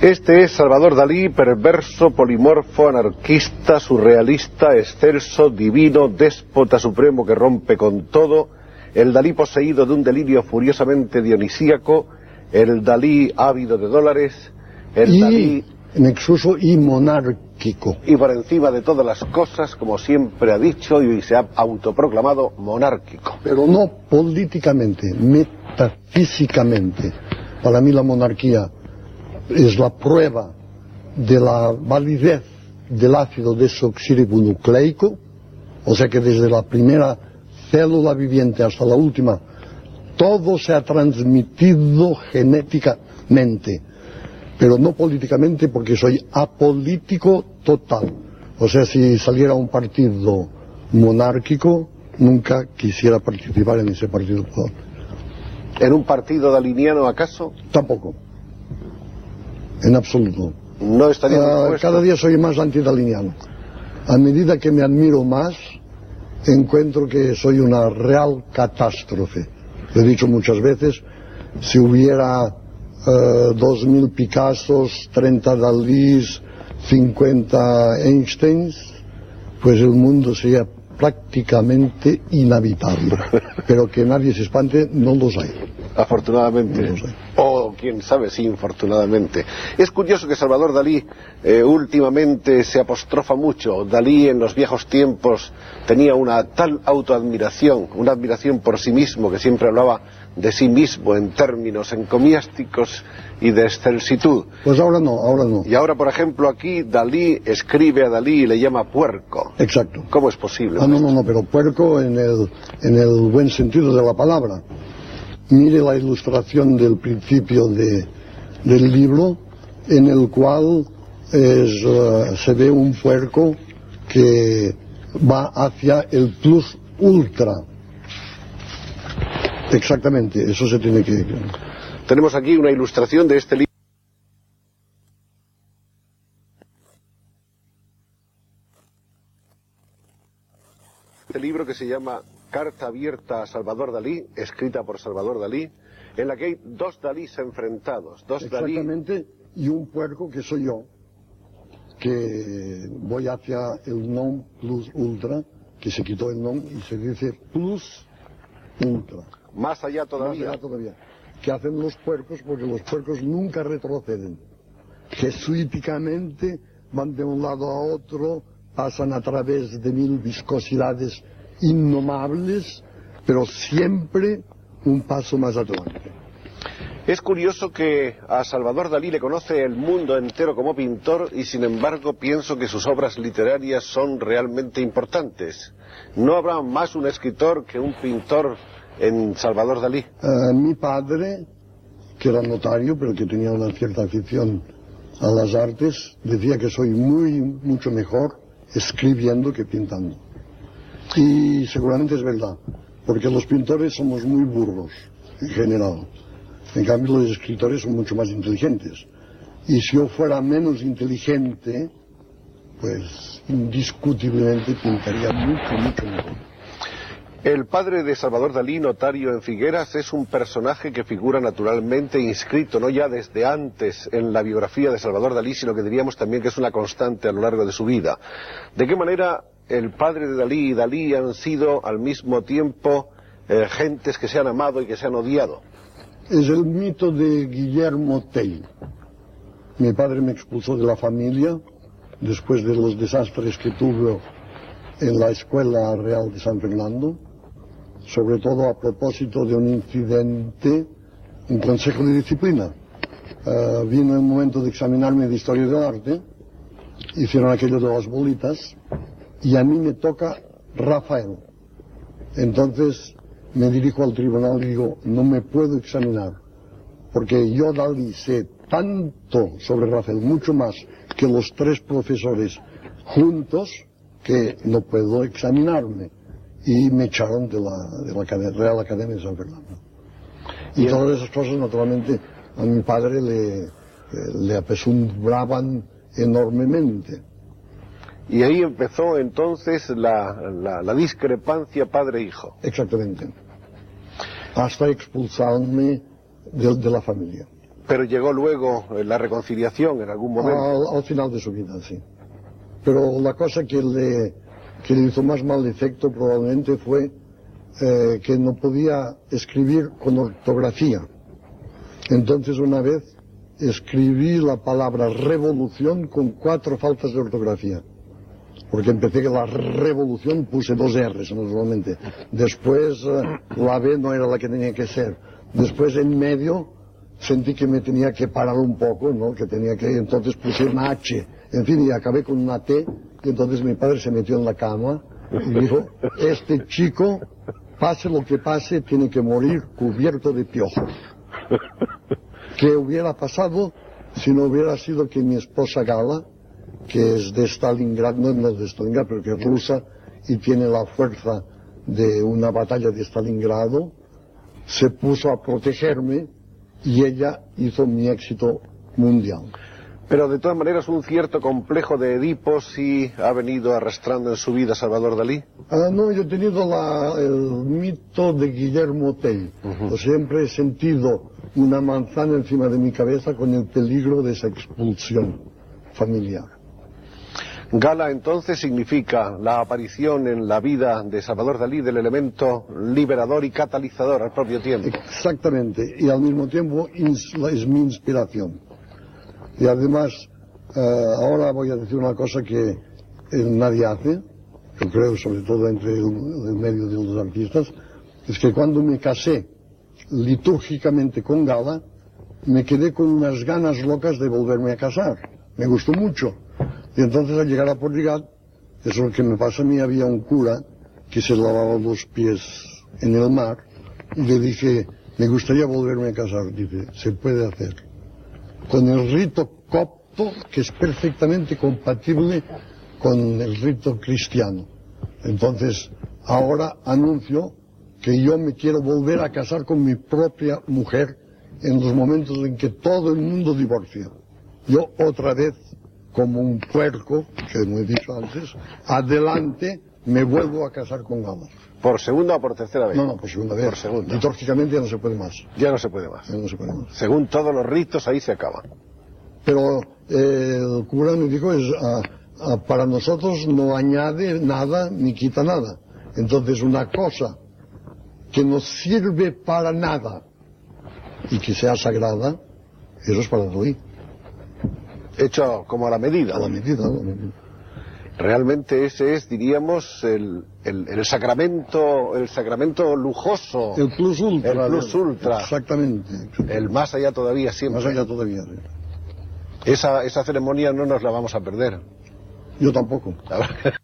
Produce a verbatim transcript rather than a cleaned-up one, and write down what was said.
Este es Salvador Dalí, perverso, polimorfo, anarquista, surrealista, excelso, divino, déspota supremo que rompe con todo, el Dalí poseído de un delirio furiosamente dionisíaco, el Dalí ávido de dólares, el y, Dalí... en exceso y monárquico. Y por encima de todas las cosas, como siempre ha dicho y se ha autoproclamado, monárquico. Pero no políticamente, metafísicamente. Para mí la monarquía es la prueba de la validez del ácido desoxirribonucleico, o sea que desde la primera célula viviente hasta la última, todo se ha transmitido genéticamente, pero no políticamente, porque soy apolítico total. O sea, si saliera un partido monárquico, nunca quisiera participar en ese partido. ¿En un partido daliniano acaso? Tampoco. En absoluto. No estaría uh, cada día soy más antidaliniano. A medida que me admiro más, encuentro que soy una real catástrofe. Lo he dicho muchas veces, si hubiera uh, dos mil Picassos, treinta Dalís, cincuenta Einsteins, pues el mundo sería prácticamente inhabitable. Pero que nadie se espante, no los hay. Afortunadamente, no los hay. O quién sabe si infortunadamente. Es curioso que Salvador Dalí eh, últimamente se apostrofa mucho. Dalí en los viejos tiempos tenía una tal autoadmiración, una admiración por sí mismo, que siempre hablaba de sí mismo en términos encomiásticos y de excelsitud. Pues ahora no, ahora no. Y ahora, por ejemplo, aquí Dalí escribe a Dalí y le llama puerco. Exacto. ¿Cómo es posible? Ah, no, no, no, pero puerco en el, en el buen sentido de la palabra. Mire la ilustración del principio de, del libro, en el cual es, uh, se ve un puerco que va hacia el plus ultra. Exactamente, eso se tiene que... Tenemos aquí una ilustración de este libro. Este libro que se llama Carta abierta a Salvador Dalí, escrita por Salvador Dalí, en la que hay dos Dalís enfrentados. Dos Exactamente, Dalí... y un puerco que soy yo, que voy hacia el non plus ultra, que se quitó el non y se dice plus ultra. Más allá todavía. Más allá todavía. ¿Qué hacen los puercos? Porque los puercos nunca retroceden. Jesuíticamente van de un lado a otro, pasan a través de mil viscosidades innomables, pero siempre un paso más adelante. Es curioso que a Salvador Dalí le conoce el mundo entero como pintor y sin embargo pienso que sus obras literarias son realmente importantes. ¿No habrá más un escritor que un pintor en Salvador Dalí? Uh, mi padre, que era notario, pero que tenía una cierta afición a las artes, decía que soy muy, mucho mejor escribiendo que pintando. Y seguramente es verdad, porque los pintores somos muy burros, en general. En cambio, los escritores son mucho más inteligentes. Y si yo fuera menos inteligente, pues indiscutiblemente pintaría mucho, mucho mejor. El padre de Salvador Dalí, notario en Figueras, es un personaje que figura naturalmente inscrito, no ya desde antes en la biografía de Salvador Dalí, sino que diríamos también que es una constante a lo largo de su vida. ¿De qué manera el padre de Dalí y Dalí han sido al mismo tiempo eh, gentes que se han amado y que se han odiado? Es el mito de Guillermo Tell. Mi padre me expulsó de la familia después de los desastres que tuve en la Escuela Real de San Fernando, sobre todo a propósito de un incidente, un consejo de disciplina. Uh, vino el momento de examinarme de Historia del Arte, hicieron aquello de las bolitas, y a mí me toca Rafael. Entonces me dirijo al tribunal y digo, no me puedo examinar, porque yo, Dalí, sé tanto sobre Rafael, mucho más que los tres profesores juntos, que no puedo examinarme. Y me echaron de la, de la Real Academia de San Fernando. Y todas esas cosas, naturalmente, a mi padre le, le apesumbraban enormemente. Y ahí empezó entonces la, la, la discrepancia padre-hijo. Exactamente. Hasta expulsarme de, de la familia. Pero llegó luego la reconciliación en algún momento. Al, al final de su vida, sí. Pero la cosa que le, que le hizo más mal efecto probablemente fue eh, que no podía escribir con ortografía. Entonces una vez escribí la palabra revolución con cuatro faltas de ortografía. Porque empecé que la revolución puse dos R's normalmente. Después eh, la B no era la que tenía que ser. Después en medio sentí que me tenía que parar un poco, ¿no? Que tenía que, entonces puse una H, en fin, y acabé con una T, y entonces mi padre se metió en la cama y dijo, este chico, pase lo que pase, tiene que morir cubierto de piojos. ¿Qué hubiera pasado si no hubiera sido que mi esposa Gala, que es de Stalingrad, no, no de Stalingrad, pero que es rusa, y tiene la fuerza de una batalla de Stalingrado, se puso a protegerme, y ella hizo mi éxito mundial. Pero de todas maneras un cierto complejo de Edipo sí ha venido arrastrando en su vida Salvador Dalí. Ah, no, yo he tenido la, el mito de Guillermo Tell. Uh-huh. Siempre he sentido una manzana encima de mi cabeza con el peligro de esa expulsión familiar. Gala entonces significa la aparición en la vida de Salvador Dalí del elemento liberador y catalizador al propio tiempo. Exactamente, y al mismo tiempo es mi inspiración. Y además, eh, ahora voy a decir una cosa que nadie hace, yo creo sobre todo entre el, el medio de los artistas, es que cuando me casé litúrgicamente con Gala, me quedé con unas ganas locas de volverme a casar. Me gustó mucho. Y entonces al llegar a Portugal, eso es lo que me pasa a mí, había un cura que se lavaba los pies en el mar, y le dije, me gustaría volverme a casar. Dice, se puede hacer. Con el rito copto, que es perfectamente compatible con el rito cristiano. Entonces, ahora anuncio que yo me quiero volver a casar con mi propia mujer en los momentos en que todo el mundo divorcia. Yo otra vez, como un puerco, que hemos dicho antes, adelante me vuelvo a casar con Gala. ¿Por segunda o por tercera vez? No, no, por segunda vez. Por segunda. Litúrgicamente ya no se puede más. Ya no se puede más. Ya no se puede más. Según todos los ritos, ahí se acaba. Pero eh, el cura me dijo, es, ah, ah, para nosotros no añade nada ni quita nada. Entonces una cosa que nos sirve para nada y que sea sagrada, eso es para Dalí. Hecho como a la medida. A la medida, a la medida. Realmente ese es, diríamos, el, el, el sacramento, el sacramento lujoso. El plus ultra. El plus ultra. Exactamente. El más allá todavía siempre. Más allá todavía, sí. Esa, esa ceremonia no nos la vamos a perder. Yo tampoco.